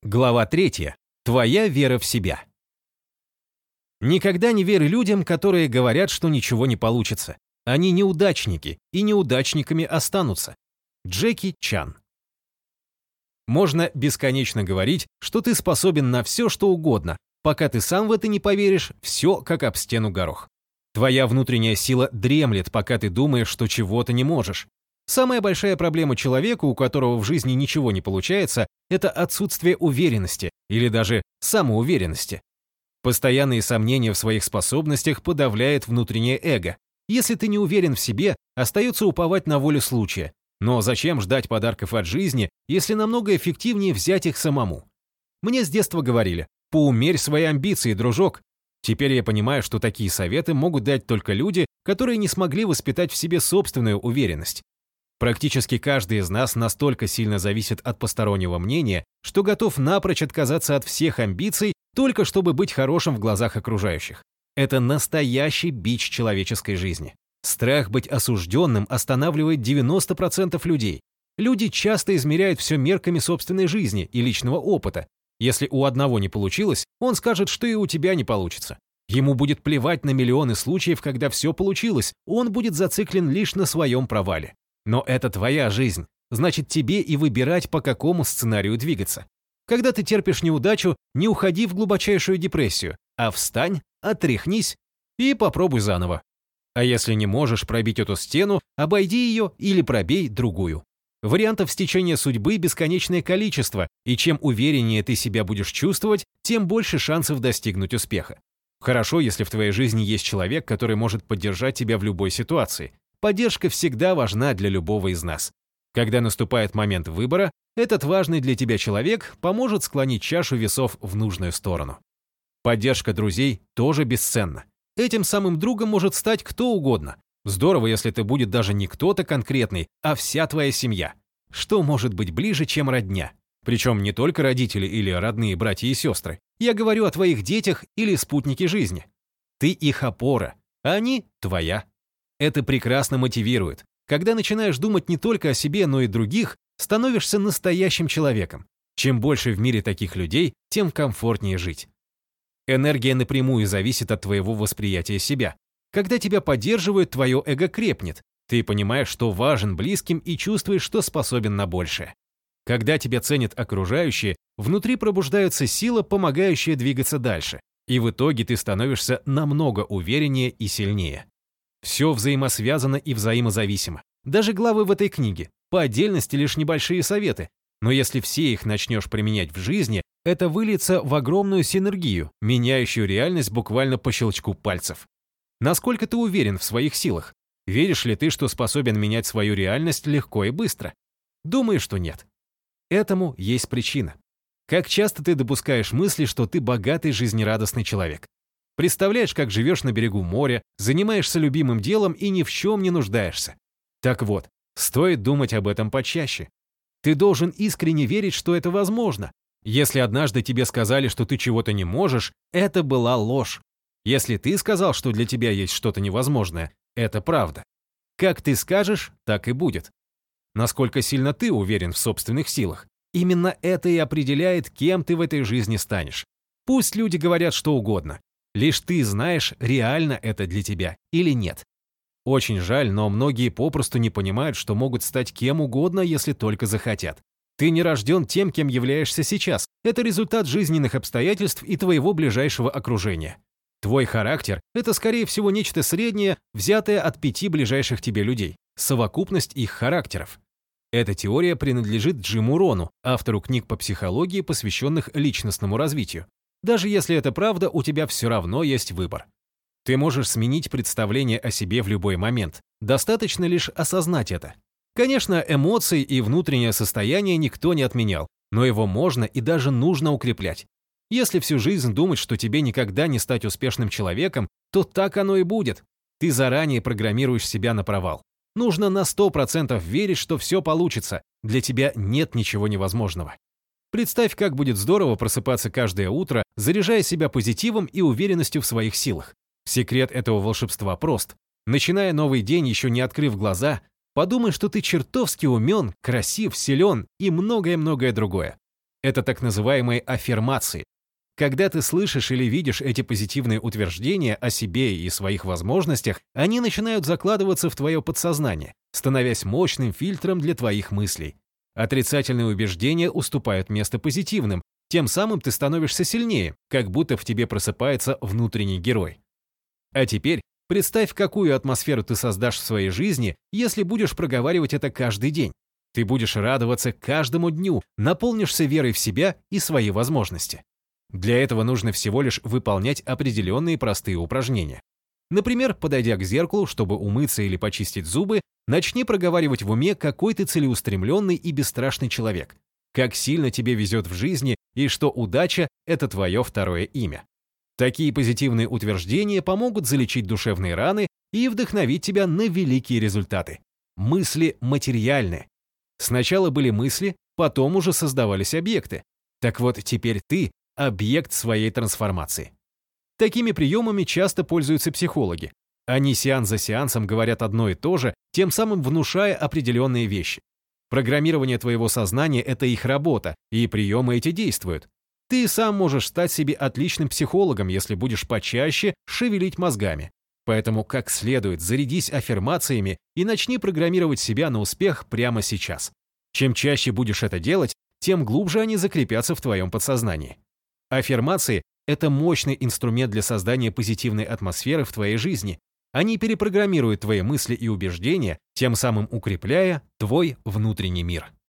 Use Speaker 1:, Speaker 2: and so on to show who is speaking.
Speaker 1: Глава 3. Твоя вера в себя. Никогда не верь людям, которые говорят, что ничего не получится. Они неудачники, и неудачниками останутся. Джеки Чан. Можно бесконечно говорить, что ты способен на все, что угодно, пока ты сам в это не поверишь, все как об стену горох. Твоя внутренняя сила дремлет, пока ты думаешь, что чего-то не можешь. Самая большая проблема человека, у которого в жизни ничего не получается, это отсутствие уверенности или даже самоуверенности. Постоянные сомнения в своих способностях подавляет внутреннее эго. Если ты не уверен в себе, остается уповать на волю случая. Но зачем ждать подарков от жизни, если намного эффективнее взять их самому? Мне с детства говорили: поумерь свои амбиции, дружок. Теперь я понимаю, что такие советы могут дать только люди, которые не смогли воспитать в себе собственную уверенность. Практически каждый из нас настолько сильно зависит от постороннего мнения, что готов напрочь отказаться от всех амбиций, только чтобы быть хорошим в глазах окружающих. Это настоящий бич человеческой жизни. Страх быть осужденным останавливает 90% людей. Люди часто измеряют все мерками собственной жизни и личного опыта. Если у одного не получилось, он скажет, что и у тебя не получится. Ему будет плевать на миллионы случаев, когда все получилось, он будет зациклен лишь на своем провале. Но это твоя жизнь, значит, тебе и выбирать, по какому сценарию двигаться. Когда ты терпишь неудачу, не уходи в глубочайшую депрессию, а встань, отряхнись и попробуй заново. А если не можешь пробить эту стену, обойди ее или пробей другую. Вариантов стечения судьбы бесконечное количество, и чем увереннее ты себя будешь чувствовать, тем больше шансов достигнуть успеха. Хорошо, если в твоей жизни есть человек, который может поддержать тебя в любой ситуации. Поддержка всегда важна для любого из нас. Когда наступает момент выбора, этот важный для тебя человек поможет склонить чашу весов в нужную сторону. Поддержка друзей тоже бесценна. Этим самым другом может стать кто угодно. Здорово, если это будет даже не кто-то конкретный, а вся твоя семья. Что может быть ближе, чем родня? Причем не только родители или родные братья и сестры. Я говорю о твоих детях или спутнике жизни. Ты их опора, а они твоя. Это прекрасно мотивирует. Когда начинаешь думать не только о себе, но и других, становишься настоящим человеком. Чем больше в мире таких людей, тем комфортнее жить. Энергия напрямую зависит от твоего восприятия себя. Когда тебя поддерживают, твое эго крепнет. Ты понимаешь, что важен близким и чувствуешь, что способен на большее. Когда тебя ценят окружающие, внутри пробуждается сила, помогающая двигаться дальше. И в итоге ты становишься намного увереннее и сильнее. Все взаимосвязано и взаимозависимо. Даже главы в этой книге. По отдельности лишь небольшие советы. Но если все их начнешь применять в жизни, это выльется в огромную синергию, меняющую реальность буквально по щелчку пальцев. Насколько ты уверен в своих силах? Веришь ли ты, что способен менять свою реальность легко и быстро? Думаю, что нет. Этому есть причина. Как часто ты допускаешь мысли, что ты богатый, жизнерадостный человек? Представляешь, как живешь на берегу моря, занимаешься любимым делом и ни в чем не нуждаешься. Так вот, стоит думать об этом почаще. Ты должен искренне верить, что это возможно. Если однажды тебе сказали, что ты чего-то не можешь, это была ложь. Если ты сказал, что для тебя есть что-то невозможное, это правда. Как ты скажешь, так и будет. Насколько сильно ты уверен в собственных силах, именно это и определяет, кем ты в этой жизни станешь. Пусть люди говорят что угодно. Лишь ты знаешь, реально это для тебя или нет. Очень жаль, но многие попросту не понимают, что могут стать кем угодно, если только захотят. Ты не рожден тем, кем являешься сейчас. Это результат жизненных обстоятельств и твоего ближайшего окружения. Твой характер – это, скорее всего, нечто среднее, взятое от 5 ближайших тебе людей. Совокупность их характеров. Эта теория принадлежит Джиму Рону, автору книг по психологии, посвященных личностному развитию. Даже если это правда, у тебя все равно есть выбор. Ты можешь сменить представление о себе в любой момент. Достаточно лишь осознать это. Конечно, эмоции и внутреннее состояние никто не отменял, но его можно и даже нужно укреплять. Если всю жизнь думать, что тебе никогда не стать успешным человеком, то так оно и будет. Ты заранее программируешь себя на провал. Нужно на 100% верить, что все получится. Для тебя нет ничего невозможного. Представь, как будет здорово просыпаться каждое утро, заряжая себя позитивом и уверенностью в своих силах. Секрет этого волшебства прост. Начиная новый день, еще не открыв глаза, подумай, что ты чертовски умен, красив, силен и многое-многое другое. Это так называемые аффирмации. Когда ты слышишь или видишь эти позитивные утверждения о себе и своих возможностях, они начинают закладываться в твое подсознание, становясь мощным фильтром для твоих мыслей. Отрицательные убеждения уступают место позитивным, тем самым ты становишься сильнее, как будто в тебе просыпается внутренний герой. А теперь представь, какую атмосферу ты создашь в своей жизни, если будешь проговаривать это каждый день. Ты будешь радоваться каждому дню, наполнишься верой в себя и свои возможности. Для этого нужно всего лишь выполнять определенные простые упражнения. Например, подойдя к зеркалу, чтобы умыться или почистить зубы, начни проговаривать в уме, какой ты целеустремленный и бесстрашный человек, как сильно тебе везет в жизни и что удача – это твое второе имя. Такие позитивные утверждения помогут залечить душевные раны и вдохновить тебя на великие результаты. Мысли материальны. Сначала были мысли, потом уже создавались объекты. Так вот, теперь ты – объект своей трансформации. Такими приемами часто пользуются психологи. Они сеанс за сеансом говорят одно и то же, тем самым внушая определенные вещи. Программирование твоего сознания – это их работа, и приемы эти действуют. Ты сам можешь стать себе отличным психологом, если будешь почаще шевелить мозгами. Поэтому как следует зарядись аффирмациями и начни программировать себя на успех прямо сейчас. Чем чаще будешь это делать, тем глубже они закрепятся в твоем подсознании. Аффирмации – это мощный инструмент для создания позитивной атмосферы в твоей жизни. Они перепрограммируют твои мысли и убеждения, тем самым укрепляя твой внутренний мир.